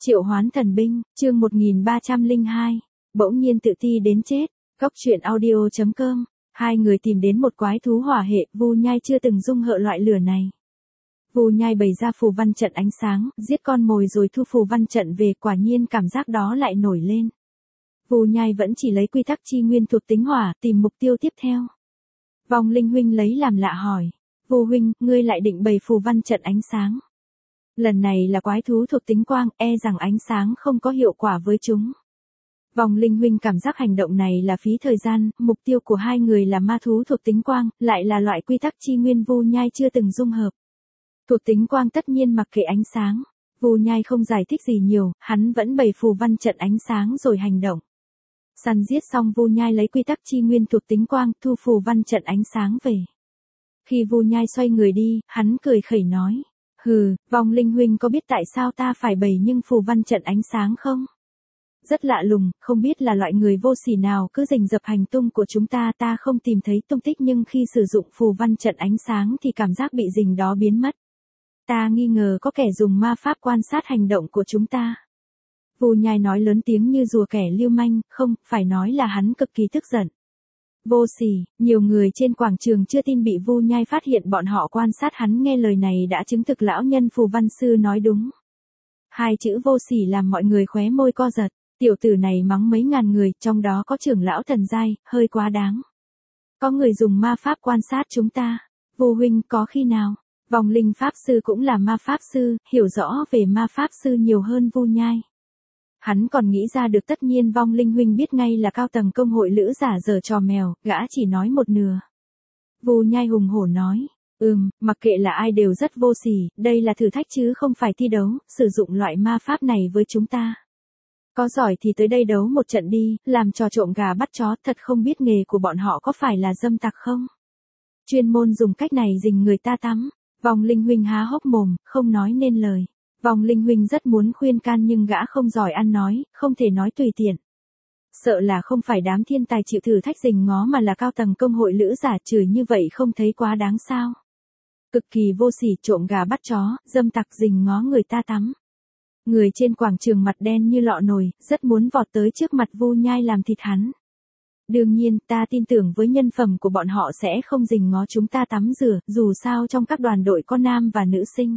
Triệu hoán thần binh, chương 1302. Bỗng nhiên tự ti đến chết. Góc truyện audio.com. Hai người tìm đến một quái thú hỏa hệ, Vu Nhai chưa từng dung hợp loại lửa này. Vu Nhai bày ra phù văn trận ánh sáng, giết con mồi rồi thu phù văn trận về, quả nhiên cảm giác đó lại nổi lên. Vu Nhai vẫn chỉ lấy quy tắc chi nguyên thuộc tính hỏa, tìm mục tiêu tiếp theo. Vong Linh huynh lấy làm lạ hỏi. Vu huynh, ngươi lại định bày phù văn trận ánh sáng. Lần này là quái thú thuộc tính quang, e rằng ánh sáng không có hiệu quả với chúng. Vong Linh huynh cảm giác hành động này là phí thời gian, mục tiêu của hai người là ma thú thuộc tính quang, lại là loại quy tắc chi nguyên Vu Nhai chưa từng dung hợp. Thuộc tính quang tất nhiên mặc kệ ánh sáng. Vu Nhai không giải thích gì nhiều, hắn vẫn bày phù văn trận ánh sáng rồi hành động. Săn giết xong Vu Nhai lấy quy tắc chi nguyên thuộc tính quang, thu phù văn trận ánh sáng về. Khi Vu Nhai xoay người đi, hắn cười khẩy nói. Hừ, Vong Linh huynh có biết tại sao ta phải bày nhưng phù văn trận ánh sáng không? Rất lạ lùng, không biết là loại người vô sỉ nào cứ rình rập hành tung của chúng ta không tìm thấy tung tích nhưng khi sử dụng phù văn trận ánh sáng thì cảm giác bị rình đó biến mất. Ta nghi ngờ có kẻ dùng ma pháp quan sát hành động của chúng ta. Vu Nhai nói lớn tiếng như rùa kẻ lưu manh, không, phải nói là hắn cực kỳ tức giận. Vô sỉ, nhiều người trên quảng trường chưa tin bị Vu Nhai phát hiện bọn họ quan sát hắn, nghe lời này đã chứng thực lão nhân phù văn sư nói đúng. Hai chữ vô sỉ làm mọi người khóe môi co giật, tiểu tử này mắng mấy ngàn người, trong đó có trưởng lão thần giai, hơi quá đáng. Có người dùng ma pháp quan sát chúng ta. Vu huynh có khi nào? Vong Linh pháp sư cũng là ma pháp sư, hiểu rõ về ma pháp sư nhiều hơn Vu Nhai. Hắn còn nghĩ ra được tất nhiên Vong Linh huynh biết ngay là cao tầng công hội lữ giả giở trò mèo, gã chỉ nói một nửa. Vu Nhai hùng hổ nói, mặc kệ là ai đều rất vô sỉ, đây là thử thách chứ không phải thi đấu, sử dụng loại ma pháp này với chúng ta. Có giỏi thì tới đây đấu một trận đi, làm trò trộm gà bắt chó, thật không biết nghề của bọn họ có phải là dâm tặc không? Chuyên môn dùng cách này rình người ta tắm. Vong Linh huynh há hốc mồm, không nói nên lời. Vong Linh huynh rất muốn khuyên can nhưng gã không giỏi ăn nói, không thể nói tùy tiện. Sợ là không phải đám thiên tài chịu thử thách rình ngó mà là cao tầng công hội lữ giả, chửi như vậy không thấy quá đáng sao? Cực kỳ vô sỉ, trộm gà bắt chó, dâm tặc rình ngó người ta tắm. Người trên quảng trường mặt đen như lọ nồi, rất muốn vọt tới trước mặt Vu Nhai làm thịt hắn. Đương nhiên, ta tin tưởng với nhân phẩm của bọn họ sẽ không rình ngó chúng ta tắm rửa, dù sao trong các đoàn đội có nam và nữ sinh.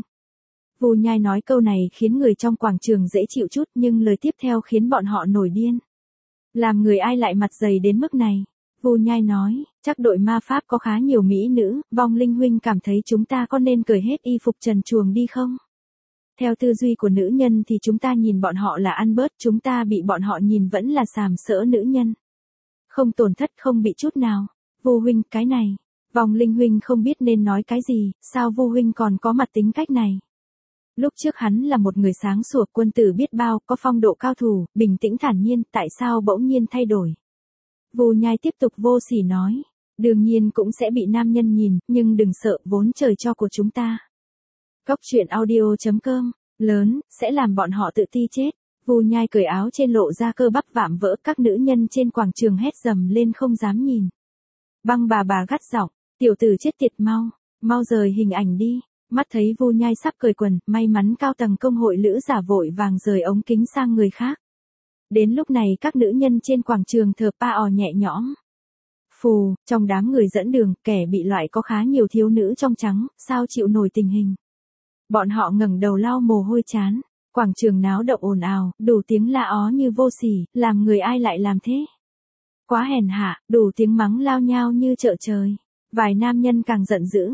Vu Nhai nói câu này khiến người trong quảng trường dễ chịu chút nhưng lời tiếp theo khiến bọn họ nổi điên. Làm người ai lại mặt dày đến mức này? Vu Nhai nói, chắc đội ma pháp có khá nhiều mỹ nữ, Vong Linh huynh cảm thấy chúng ta có nên cởi hết y phục trần truồng đi không? Theo tư duy của nữ nhân thì chúng ta nhìn bọn họ là ăn bớt, chúng ta bị bọn họ nhìn vẫn là sàm sỡ nữ nhân. Không tổn thất không bị chút nào. Vu huynh, cái này. Vong Linh huynh không biết nên nói cái gì, sao Vu huynh còn có mặt tính cách này? Lúc trước hắn là một người sáng sủa, quân tử biết bao, có phong độ cao thủ, bình tĩnh thản nhiên, tại sao bỗng nhiên thay đổi? Vu Nhai tiếp tục vô sỉ nói, đương nhiên cũng sẽ bị nam nhân nhìn, nhưng đừng sợ, vốn trời cho của chúng ta. Góc truyện audio.com, lớn, sẽ làm bọn họ tự ti chết. Vu Nhai cởi áo trên lộ ra cơ bắp vạm vỡ, các nữ nhân trên quảng trường hét dầm lên không dám nhìn. Băng bà gắt giọng, tiểu tử chết tiệt, mau rời hình ảnh đi. Mắt thấy Vu Nhai sắp cởi quần, may mắn cao tầng công hội lữ giả vội vàng rời ống kính sang người khác. Đến lúc này các nữ nhân trên quảng trường thở pa nhẹ nhõm. Phù, trong đám người dẫn đường, kẻ bị loại có khá nhiều thiếu nữ trong trắng, sao chịu nổi tình hình. Bọn họ ngẩng đầu lau mồ hôi chán. Quảng trường náo động ồn ào, đủ tiếng la ó như vô sỉ, làm người ai lại làm thế? Quá hèn hạ, đủ tiếng mắng lao nhao như chợ trời. Vài nam nhân càng giận dữ.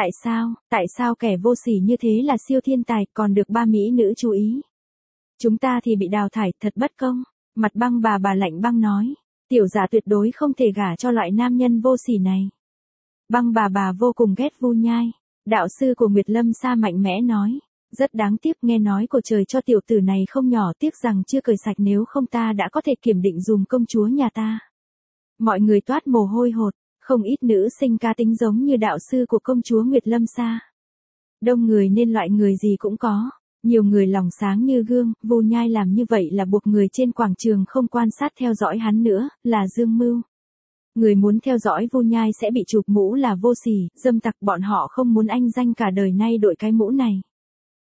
Tại sao kẻ vô sỉ như thế là siêu thiên tài, còn được ba mỹ nữ chú ý? Chúng ta thì bị đào thải, thật bất công. Mặt băng bà lạnh băng nói. Tiểu giả tuyệt đối không thể gả cho loại nam nhân vô sỉ này. Băng bà vô cùng ghét Vu Nhai. Đạo sư của Nguyệt Lâm Sa mạnh mẽ nói. Rất đáng tiếc, nghe nói của trời cho tiểu tử này không nhỏ, tiếc rằng chưa cởi sạch, nếu không ta đã có thể kiểm định dùm công chúa nhà ta. Mọi người toát mồ hôi hột, không ít nữ sinh cá tính giống như đạo sư của công chúa Nguyệt Lâm Sa. Đông người nên loại người gì cũng có, nhiều người lòng sáng như gương, Vu Nhai làm như vậy là buộc người trên quảng trường không quan sát theo dõi hắn nữa, là dương mưu. Người muốn theo dõi Vu Nhai sẽ bị chụp mũ là vô sỉ, dâm tặc, bọn họ không muốn anh danh cả đời nay đội cái mũ này.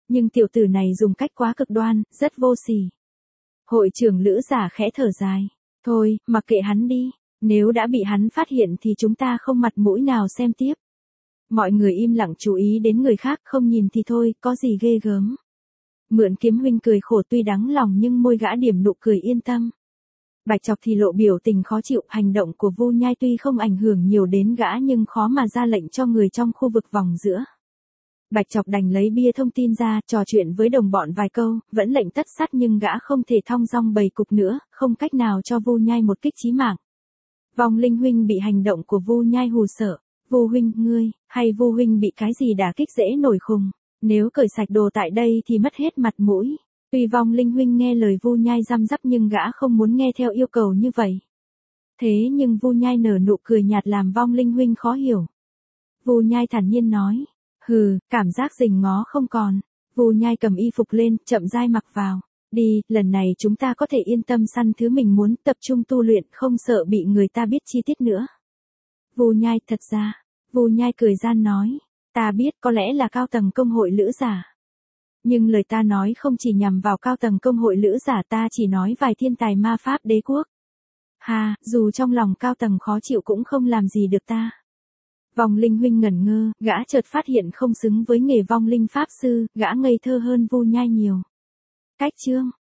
Nhưng tiểu tử này dùng cách quá cực đoan, rất vô sỉ. Hội trưởng Lữ Giả khẽ thở dài. Thôi, mặc kệ hắn đi. Nếu đã bị hắn phát hiện thì chúng ta không mặt mũi nào xem tiếp. Mọi người im lặng chú ý đến người khác, không nhìn thì thôi, có gì ghê gớm. Mượn Kiếm huynh cười khổ, tuy đắng lòng nhưng môi gã điểm nụ cười yên tâm. Bạch Chọc thì lộ biểu tình khó chịu, hành động của Vu Nhai tuy không ảnh hưởng nhiều đến gã nhưng khó mà ra lệnh cho người trong khu vực vòng giữa. Bạch Chọc đành lấy bia thông tin ra, trò chuyện với đồng bọn vài câu, vẫn lệnh tất sát nhưng gã không thể thong dong bày cục nữa, không cách nào cho Vu Nhai một kích chí mạng. Vong Linh huynh bị hành động của Vu Nhai hù sợ. Vu huynh, ngươi, hay Vu huynh bị cái gì đả kích dễ nổi khùng, nếu cởi sạch đồ tại đây thì mất hết mặt mũi. Tuy Vong Linh huynh nghe lời Vu Nhai răm rắp nhưng gã không muốn nghe theo yêu cầu như vậy. Thế nhưng Vu Nhai nở nụ cười nhạt làm Vong Linh huynh khó hiểu. Vu Nhai thản nhiên nói, hừ, cảm giác rình ngó không còn. Vu Nhai cầm y phục lên, chậm rãi mặc vào. Đi, lần này chúng ta có thể yên tâm săn thứ mình muốn, tập trung tu luyện, không sợ bị người ta biết chi tiết nữa. Vu Nhai, thật ra, Vu Nhai cười gian nói, ta biết có lẽ là cao tầng công hội Lữ Giả. Nhưng lời ta nói không chỉ nhằm vào cao tầng công hội Lữ Giả, ta chỉ nói vài thiên tài ma pháp đế quốc. Ha, dù trong lòng cao tầng khó chịu cũng không làm gì được ta. Vong Linh huynh ngẩn ngơ, gã chợt phát hiện không xứng với nghề vong linh pháp sư, gã ngây thơ hơn Vu Nhai nhiều. Cách chương